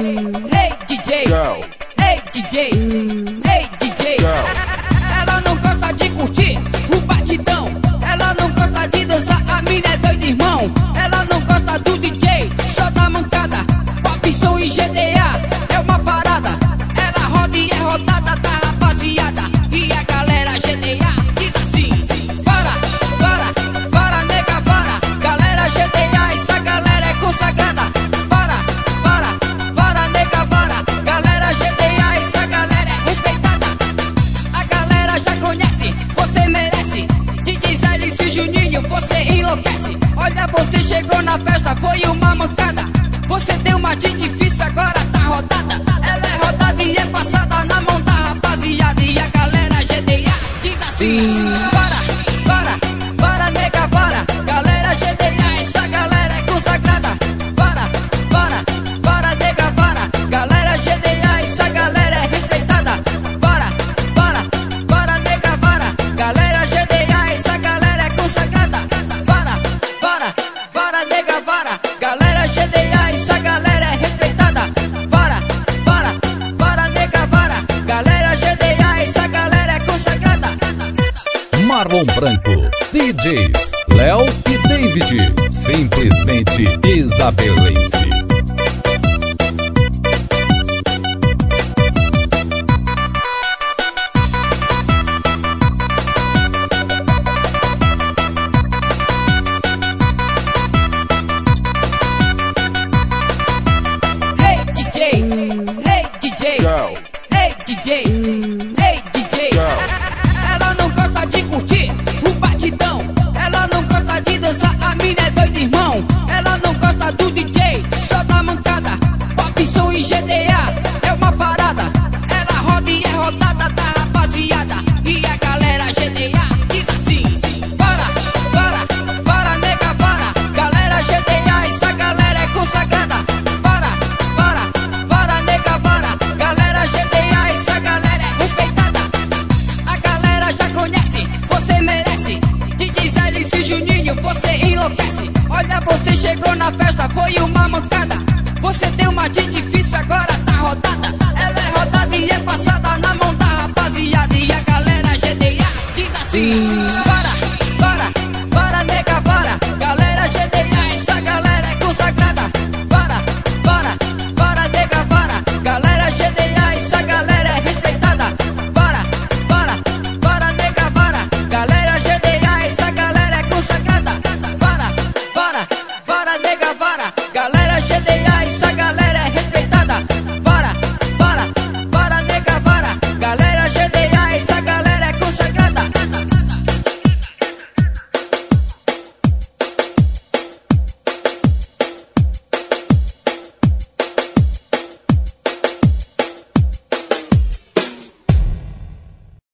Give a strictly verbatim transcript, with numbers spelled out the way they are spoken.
hey D J, hey D J, hey D J. Ela não gosta de curtir o batidão, ela não gosta de dançar, a mina é doida, irmão. Ela não gosta do D J, só da mancada, pop, som e G T A, é uma parada. Ela roda e é rodada da rapaziada, e a galera G T A diz assim: para, para, para, nega, para. Galera G T A, essa galera é consagrada. Para, para, para, nega, para. Galera G T A, essa galera é respeitada. A galera já conhece, você merece. D J Zélice e Juninho, você enlouquece. Olha, você chegou na festa, foi uma mancada. Você tem uma de difícil, agora tá rodada. Ela é rodada e é passada na mão da rapaziada, e a galera G T A diz assim: para, para, para, nega, para. Galera G T A, essa galera é consagrada. Para, para, para, nega, para. Galera G T A, essa galera é respeitada. Para, para, para, nega, para. Galera G T A, essa galera é consagrada. Para, para, para, nega, para. Galera G T A, essa galera é respeitada. Para, para, para, nega, para. Galera G T A, essa galera é consagrada. Marlon Branco, D Js Léo e David, simplesmente isabelense. Hey D J, hey D J, hey D J, hey D J. Ela não gosta de curtir o batidão, ela não gosta de dançar, a mina é doida, irmão. Ela não gosta do D J, só da mancada, pop, som e G T A, é uma parada. Ela roda e é rodada da rapaziada, e a galera G T A diz assim: para, para, para, nega, para. Galera G T A, essa galera é consagrada. Para, para, para, nega, para. Galera G T A, essa galera é respeitada. A galera já conhece, você merece. D J Zélice e Juninho, você enlouquece. Olha, você chegou na festa, foi uma mancada. Você tem uma de difícil, agora tá rodada.